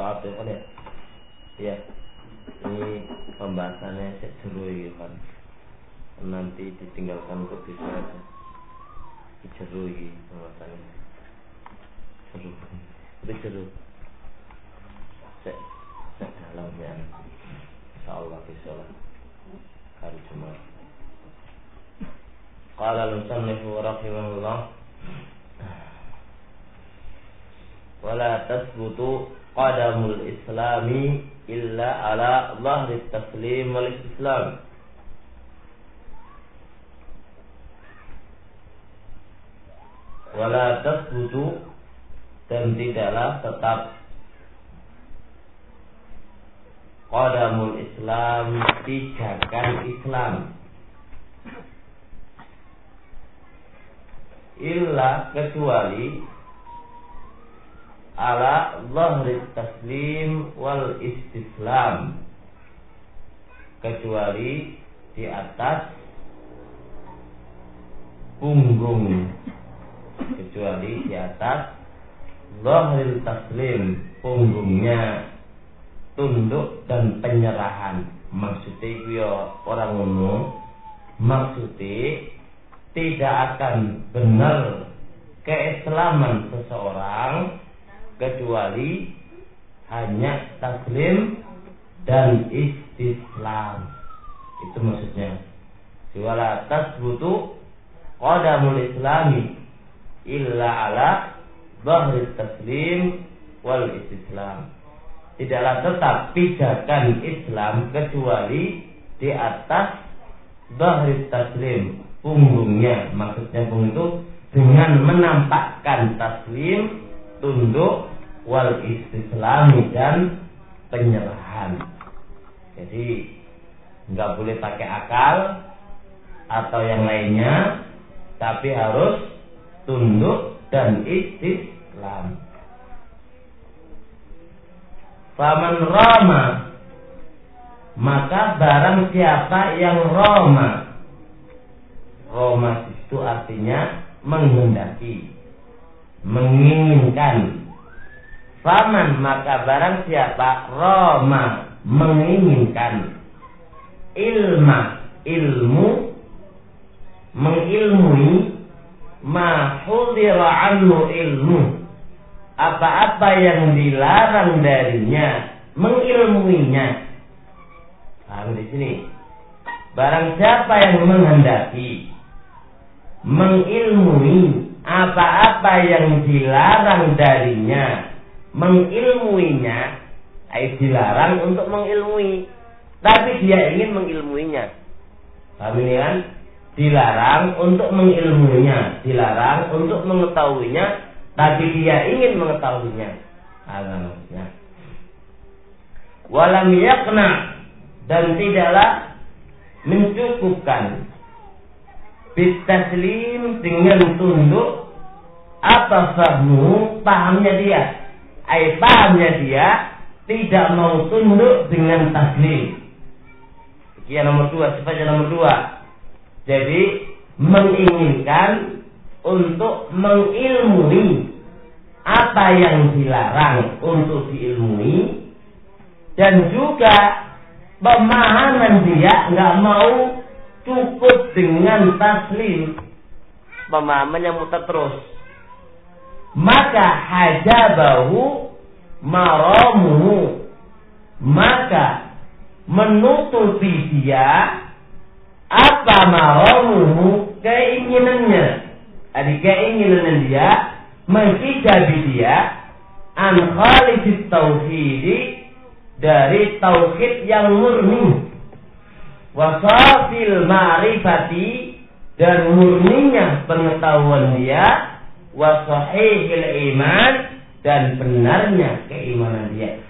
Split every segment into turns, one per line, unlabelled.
soal kan ya. Iya. Ini pembahasannya seru ya kan. Nanti ditinggalkan untuk bisa aja. Seru ini pembahasannya. Seru. Cek dalamnya. Insyaallah bismillah. Hari Jumat. Qala al-musannif rahimahullah wala tasbutu qadamul islami illa ala dhahri taslim wal istislam. Wala tasbutu, dan tidaklah tetap qadamul islam, pijakan Islam, illa kecuali ala dhahri taslim wal istislam, kecuali di atas punggung, kecuali di atas dhahri taslim, punggungnya tunduk dan penyerahan. Maksudnya ya orang umum, maksudnya tidak akan benar keislaman seseorang kecuali hanya taslim dan istislam. Itu maksudnya. Wala tasbutu qadamul islami illa ala dhahri taslim wal istislam. Tidaklah tetap pijakan Islam kecuali di atas dhahri taslim, punggungnya. Maksudnya punggung itu dengan menampakkan taslim, tunduk, wal istislami, dan penyerahan. Jadi nggak boleh pakai akal atau yang lainnya, tapi harus tunduk dan istislam. Faman rama, maka barang siapa yang roma. Roma itu artinya menghendaki, menginginkan. Faman, maka barang siapa roma, menginginkan. Ilma, ilmu, mengilmui. Ma hudira anhu ilmu, apa-apa yang dilarang darinya, mengilmuinya. Paham di sini? Barang siapa yang menghendaki mengilmui apa-apa yang dilarang darinya, mengilmuinya, dilarang untuk mengilmui, tapi dia ingin mengilmuinya. Paham ini kan? Dilarang untuk mengilmuinya, dilarang untuk mengetahuinya, tapi dia ingin mengetahuinya. Maksudnya. Walam yakna, dan tidaklah mencukupkan bitaslim, dengan tunduk, apa fahmu, pahamnya dia. Pahamnya dia tidak mau tunduk dengan taslim. Sekian nomor 2, sifatnya nomor 2. Jadi menginginkan untuk mengilmui apa yang dilarang untuk diilmui, dan juga pemahaman dia nggak mau cukup dengan taslim, pemahaman yang muter terus. Maka hajabahu maramuhu, maka menutupi dia apa maramuhu, keinginannya. Keinginan dia menghijabi dia an khalisit tauhidi, dari tauhid yang murni, wasafil ma'rifati, dan murninya pengetahuan dia, wasahihil iman, dan benarnya keimanan dia.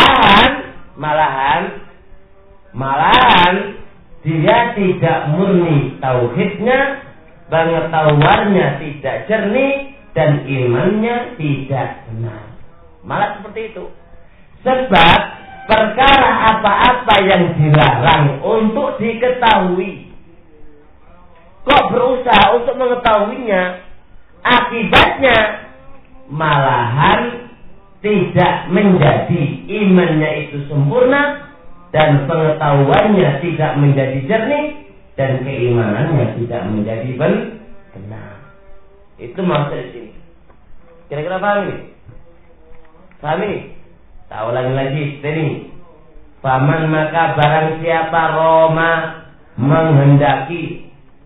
Malahan dia tidak murni tauhidnya, pengetahuannya tidak jernih, dan imannya tidak benar. Malah seperti itu. Sebab perkara apa-apa yang dilarang untuk diketahui, kok berusaha untuk mengetahuinya, akibatnya malahan tidak menjadi imannya itu sempurna dan pengetahuannya tidak menjadi jernih dan keimanannya tidak menjadi benar. Itu maksud di sini. Kira-kira paham ini? Paham ini? Tak ulangi lagi ini. Faman maka barang siapa Roma menghendaki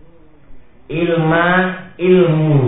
ilmu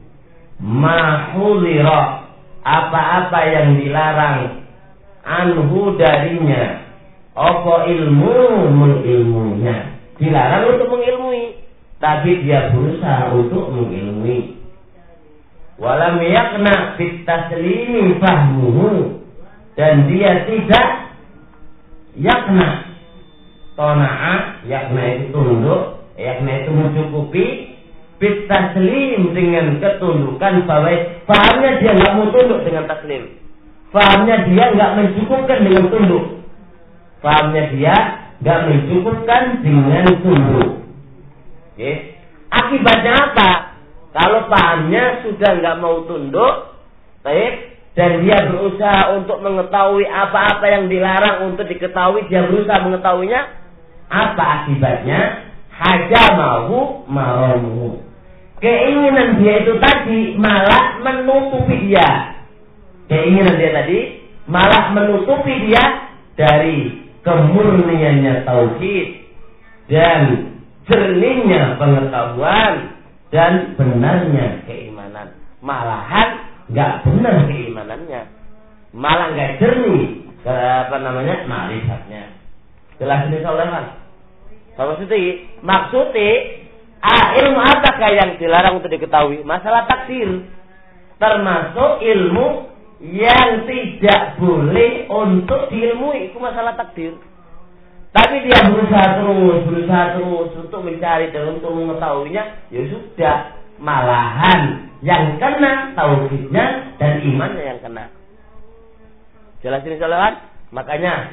mahudhira apa-apa yang dilarang anhu darinya apa mengilmunya, dilarang untuk mengilmui tapi dia berusaha untuk mengilmui. Walam yakna fit taslimi fahmuhu, dan dia tidak yakna, tona'a, yakna itu tunduk, yakna itu mencukupi, fit taslim dengan ketundukan, bahwa fahamnya dia nggak mau tunduk dengan taslim, fahamnya dia nggak mencukupkan dengan tunduk, fahamnya dia nggak mencukupkan dengan tunduk. Okay. Akibatnya apa? Kalau pahamnya sudah nggak mau tunduk, baik, dan dia berusaha untuk mengetahui apa-apa yang dilarang untuk diketahui, dia berusaha mengetahuinya, apa akibatnya? Hajamahu maramuhu. Keinginan dia itu tadi malah menutupi dia. Keinginan dia tadi malah menutupi dia dari kemurniannya tauhid dan jernihnya pengetahuan dan benarnya keimanan. Malahan nggak benar keimanannya, malah nggak jernih ma'rifatnya. Jelas ini soalnya maksudnya ilmu apakah yang dilarang untuk diketahui? Masalah takdir, termasuk ilmu yang tidak boleh untuk diilmui, itu masalah takdir. Tapi dia berusaha terus untuk mencari dan untuk mengetahuinya, ya sudah, malahan yang kena tauhidnya dan imannya yang kena. Jelas ini soalan? Makanya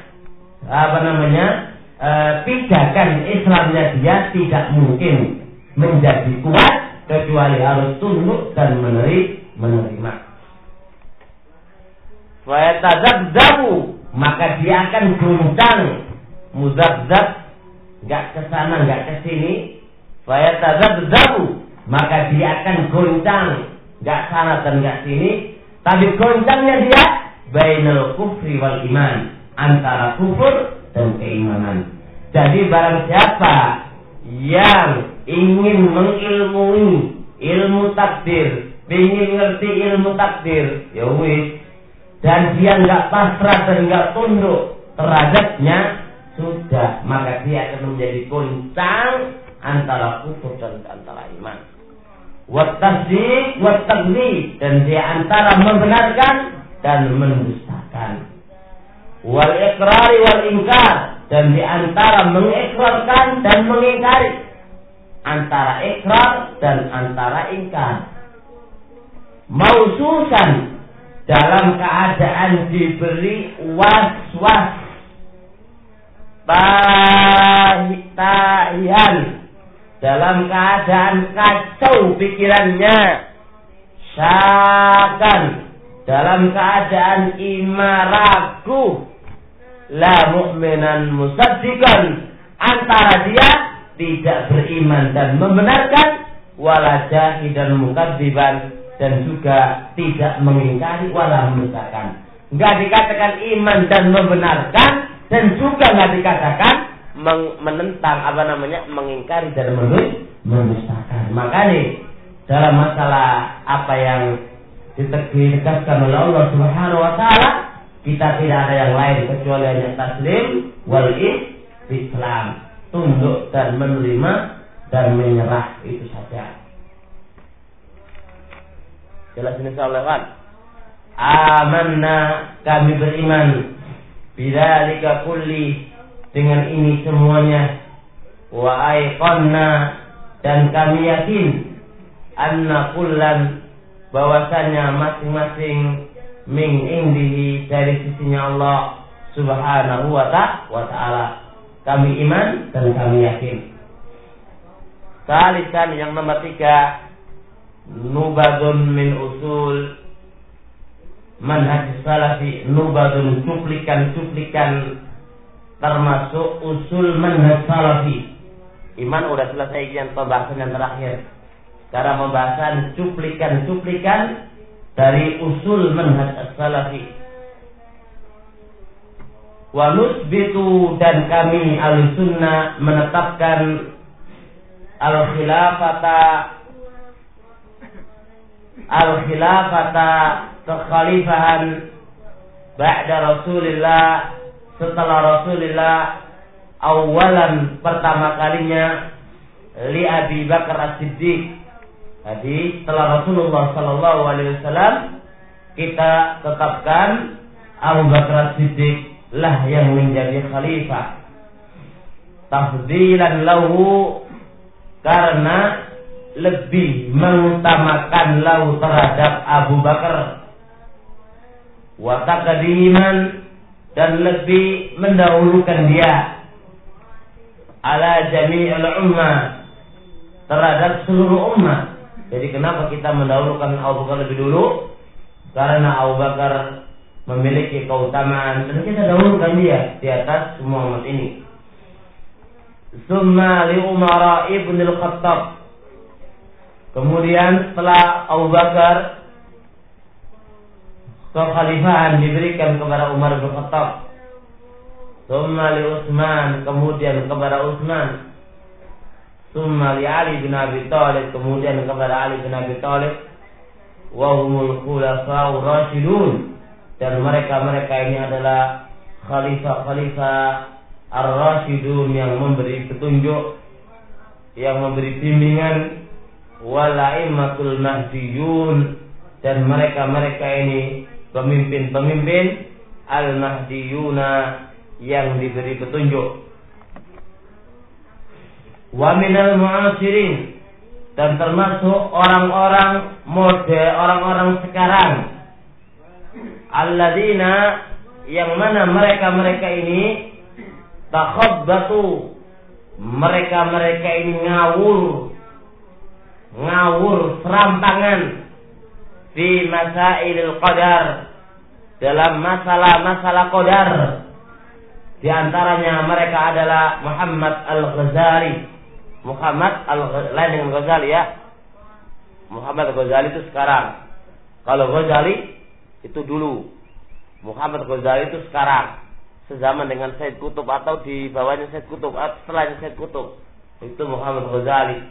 pijakan Islamnya dia tidak mungkin menjadi kuat kecuali harus tunduk dan menerima. Wa yatadzabzabu, maka dia akan goncang. Muzabzab, nggak kesana nggak kesini. Fayatadzabzabu, maka dia akan goncang, nggak sana dan nggak sini. Tapi goncangnya dia bainal kufri wal iman, antara kufur dan keimanan. Jadi barang siapa yang ingin mengilmui ilmu takdir, ingin ngerti ilmu takdir, ya wis, dan dia nggak pasrah dan nggak tunduk terhadapnya, sudah, maka dia akan menjadi goncang antara kufur dan antara iman. Wat tasdiq wat takdzib, dan dia antara membenarkan dan mendustakan. Wal iqrari wal ingkar, dan di antara mengikrarkan dan mengingkari. Antara ikrar dan antara ingkar. Maususan, dalam keadaan diberi was-was, tahian, dalam keadaan kacau pikirannya, syakan, dalam keadaan imaragu, la mu'minan musaddiqan, antara dia tidak beriman dan membenarkan, wala jahidan mukadziban, dan juga tidak mengingkari wala mendustakan. Enggak dikatakan iman dan membenarkan, dan juga nggak dikatakan menentang, mengingkari dan mendustakan. Makanya dalam masalah apa yang ditegaskan oleh Allah Subhanahu Wa Taala, kita tidak ada yang lain kecuali hanya taslim wal islam, tunduk dan menerima dan menyerah, itu saja. Jelas ini insyaallah kan? Amanna, kami beriman, bidzalika kulli, dengan ini semuanya, wa aiqanna, dan kami yakin, anna kullan, bahwasanya masing-masing, min indihi, dari sisinya Allah Subhanahu wa ta'ala. Kami iman dan kami yakin. Salisan, yang nomor 3, nubadun min usul manhaj salafi, nubadun, cuplikan-cuplikan termasuk usul manhaj salafi. Iman udah selesai, yang pembahasan yang terakhir. Sekarang pembahasan cuplikan-cuplikan dari usul manhaj salafi. Wa nusbitu, dan kami al-sunnah menetapkan al-khilafata kekhalifahan ba'da Rasulillah, setelah Rasulillah, awalan pertama kalinya, li Abi Bakar As-Siddiq. Jadi setelah Rasulullah sallallahu alaihi wasallam kita tetapkan Abu Bakar As-Siddiq lah yang menjadi khalifah. Tafdilan lahu, karena lebih mengutamakan lahu terhadap Abu Bakar. Wa taqdiman, dan lebih mendahulukan dia ala jami'il ummah, terhadap seluruh ummah. Jadi kenapa kita mendahulukan Abu Bakar lebih dulu? Karena Abu Bakar memiliki keutamaan dan kita dahulukan dia di atas semua umat ini. Summa li Umar ibn al-Khattab, kemudian setelah Abu Bakar kekhalifahan diberikan kepada Umar bin Khattab. Summa li Utsman, kemudian kepada Utsman. Summa li Ali bin Abi Thalib, kemudian kepada Ali bin Abi Thalib. Wa humul khulafa'ur rasyidun, dan mereka ini adalah khalifah-khalifah ar-rasyidun yang memberi petunjuk, yang memberi bimbingan, wal a'immatul mahdiyun, dan mereka ini pemimpin-pemimpin al-mahdiyuna yang diberi petunjuk. Wa minal mu'asirin, dan termasuk orang-orang sekarang, alladzina, yang mana mereka ini takhabbatu, mereka ini ngawur serampangan fi masailil qadar, dalam masalah qadar. Di antaranya mereka adalah Muhammad Al-Ghazali. Lain dengan Ghazali ya. Muhammad Al-Ghazali itu sekarang. Kalau Ghazali itu dulu. Muhammad Ghazali itu sekarang. Sezaman dengan Said Qutb atau di bawahnya Said Qutb, atau setelahnya Said Qutb. Itu Muhammad Ghazali.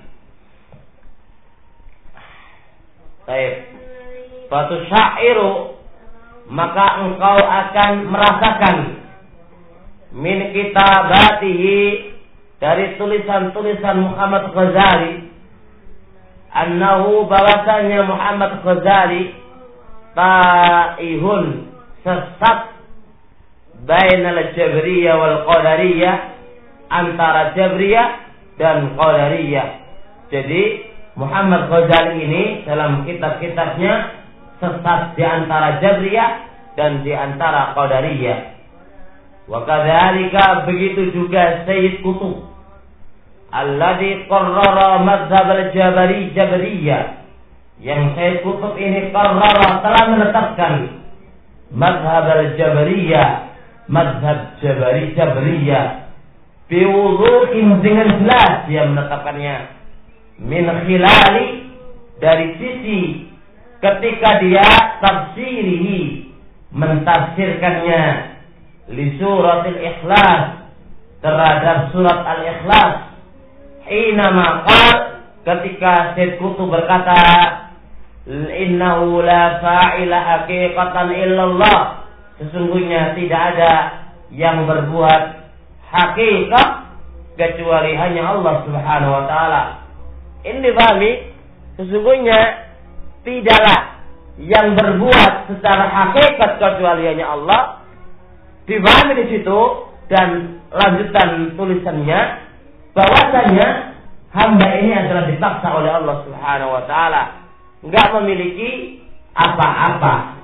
Baik. Fatu syairu, maka engkau akan merasakan min kitabatihi, dari tulisan-tulisan Muhammad Ghazali, annahu, bahwasanya Muhammad Ghazali taihun, sesat, bainal jabriyah wal qadariyah, antara jabriyah dan qadariyah. Jadi Muhammad Ghazali ini dalam kitab-kitabnya sesat di antara jabriyah dan di antara qadariyah. Wa kadzalika, begitu juga Sayyid Qutb alladzi qarrara mazhab al-jabriyah, yang Sayyid Qutb ini qarrara, telah menetapkan mazhab al-jabriyah, mazhab jabriyah biwuduhin, dengan jelas dia menetapkannya, min khilali, dari sisi ketika dia tafsirihi, mentafsirkannya, li suratil ikhlas, terhadap surat al-ikhlas. Hina maqal, ketika Sayyid Qutb berkata, innahu la fa'ila haqiqatan illallah, sesungguhnya tidak ada yang berbuat hakikat kecuali hanya Allah Subhanahu wa taala. Ini dipahami, sesungguhnya tidaklah yang berbuat secara hakikat kecuali hanya Allah. Dipahami di situ, dan lanjutan tulisannya bahwasanya hamba ini adalah dipaksa oleh Allah Subhanahu wa taala, enggak memiliki apa-apa.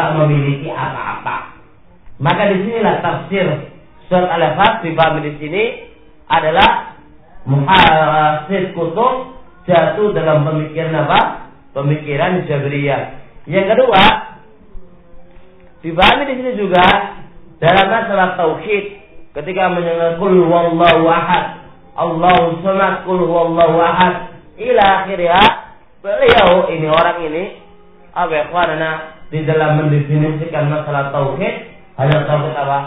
Maka disinilah tafsir surat Al-Ikhlas dipahami di sini adalah Sayyid Qutb jatuh dalam pemikiran apa? Pemikiran Jabriyah. Yang kedua, Dipahami di sini juga dalam masalah tauhid ketika menyebut qul huwallahu ahad, Allahu samad, qul huwallahu ahad ila akhirnya. Beliau ini orang ini di dalam mendefinisikan masalah tauhid hanya tauhid apa?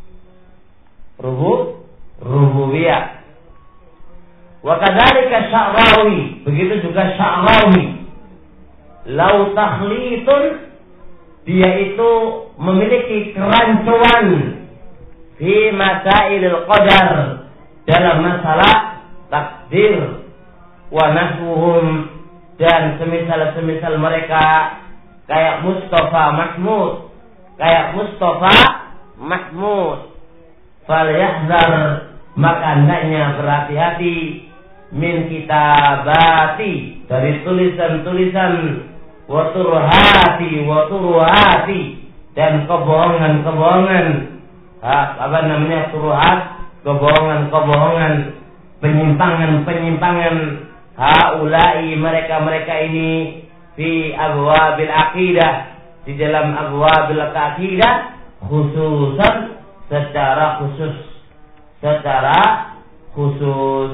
Rububiyah. Wa kadzalika Sya'rawi, begitu juga Sya'rawi. Lau takhlitun, dia itu memiliki kerancuan fi masailil qadar, dalam masalah takdir, wa nahwuhum, dan semisal mereka kayak Mustafa Mahmud. Falyahzar, maka hendaknya berhati-hati min kitabati, dari tulisan-tulisan, wa turuhati, dan kebohongan-kebohongan. Turuhat, kebohongan-kebohongan, penyimpangan-penyimpangan. Haulai, mereka ini, fi abwabil aqidah, di dalam abwabil aqidah, khususan, secara khusus.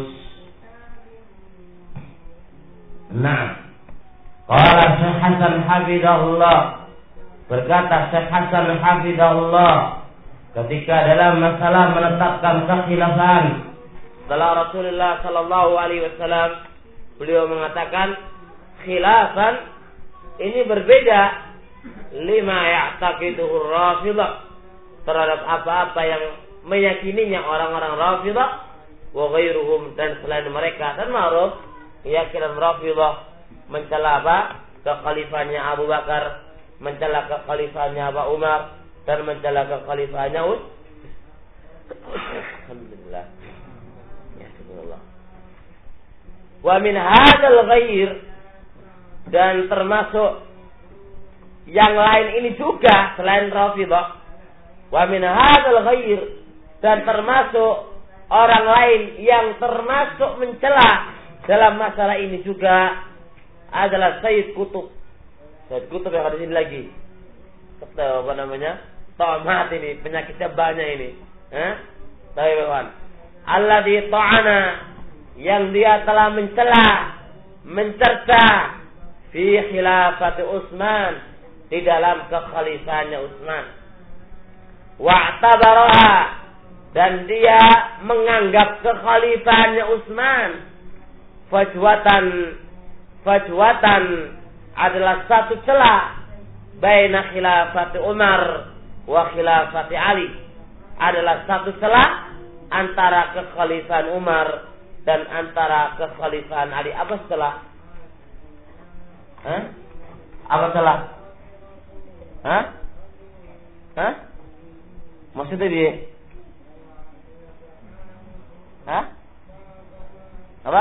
Nah, qala Syekh Hasan hafizahullah, berkata Syekh Hasan hafizahullah ketika dalam masalah menetapkan kekhilafan setelah Rasulullah sallallahu alaihi wasallam, beliau mengatakan khilafan ini berbeda lima ya'taqiduhu Rafidhah, terhadap apa-apa yang meyakininya orang-orang Rafidhah, wa ghairuhum, dan selain mereka. Dan ma'ruf keyakinan Rafidhah mencela apa? Kekhalifahannya Abu Bakar, mencela kekhalifahannya Abu Umar, dan mencela kekhalifahannya Alhamdulillah. Ya subhanallah. Wa min hadzal ghair, dan termasuk yang lain ini juga selain Rafidhah. Wa min hadzal ghair, dan termasuk orang lain yang termasuk mencela dalam masalah ini juga adalah Sayyid Qutb. Sayyid Qutb yang ada di sini lagi. Apa namanya? Ta'mat ini, penyakitnya banyak ini. Tahu kawan? Alladzi ta'ana, yang dia telah mencerca fi khilafati Utsman, di dalam kekhalifahannya Utsman. Wa'tabaraha, dan dia menganggap kekhalifahannya Utsman fajwatan adalah satu celah baina khilafati Umar wa khilafati Ali, adalah satu celah antara kekhalifahan Umar dan antara kekhalifahan Ali. Apa celah? Apa celah? Maksudnya dia? Apa?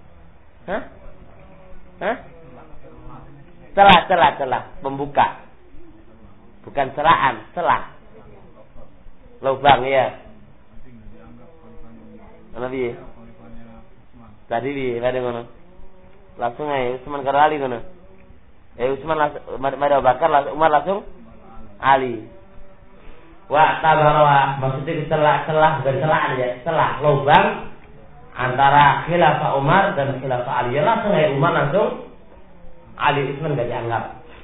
Celah, pembuka. Bukan celaan, celah. Lubang ya. Nabi. Tadi di ada ngono. Langsung aja Utsman karo Ali ngono. Utsman Abu Bakar, Umar langsung Ali. Wa tabarwa, maksudnya celah bukan celaan ya, celah lubang antara khilafah Umar dan khilafah Ali. Ya langsung aja Umar langsung Ali, Utsman enggak dianggap.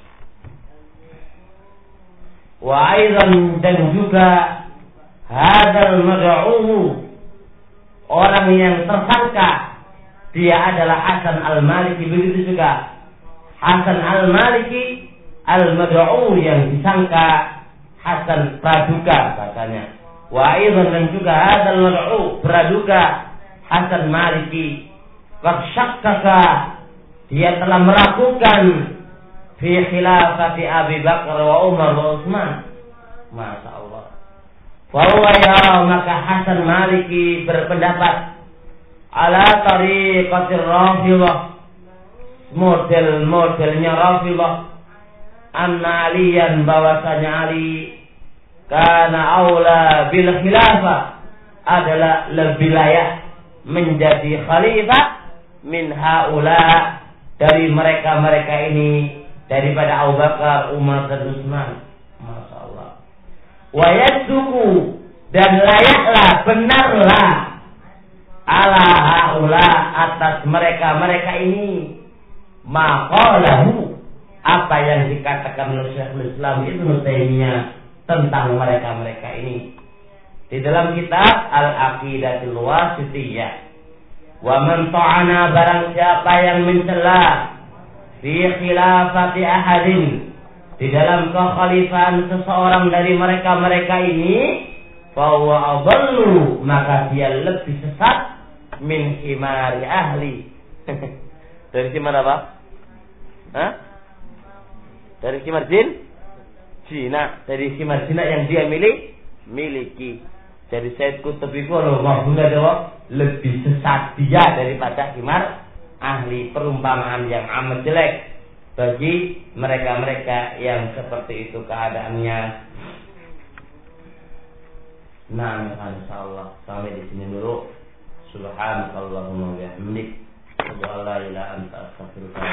Wa aidan, dan juga hadzal mad'u, orang yang tersangka dia adalah Hasan Al-Maliki, begitu juga Hasan Al-Maliki al-mad'u, yang disangka Hasan praduga katanya. Wa aidan, dan juga hadzal mad'u, praduga Hasan Maliki, qad syakkaka, dia telah meragukan fi khilafati Abi Bakar wa Umar wa Utsman. Masya Allah. Wa ya, maka Hasan Maliki berpendapat ala tariqatir Rafidhah, model-modelnya Rafidhah, anna Aliyan, bahwasanya Ali kana aula bil khilafah, adalah lebih layak menjadi khalifah min haula, dari mereka ini, daripada Abu Bakar, Umar dan Utsman. Masya Allah. wa yasduqu dan layaklah benarlah ala haula atas mereka ini maqalahu apa yang dikatakan oleh Syekhul Islam Ibnu Taimiyah tentang mereka ini di dalam kitab Al-Aqidatul Wasithiyah. Wa man ta'ana barang siapa yang mencela fi khilafati ahadin di dalam kekhalifahan seseorang dari mereka ini, fa huwa adallu maka dia lebih sesat min himari ahli. Dari himar apa? Hah? Dari himar jin? Cina. Dari himar Cina yang dia miliki. Dari Said Qutb itu lebih sesat dia daripada himar ahli. Perumpamaan yang amat jelek bagi mereka-mereka yang seperti itu keadaannya. Nah, insyaallah sampai di sini dulu. Subhanakallahumma wa bihamdik, asyhadu an la ilaha illa anta, astaghfiruka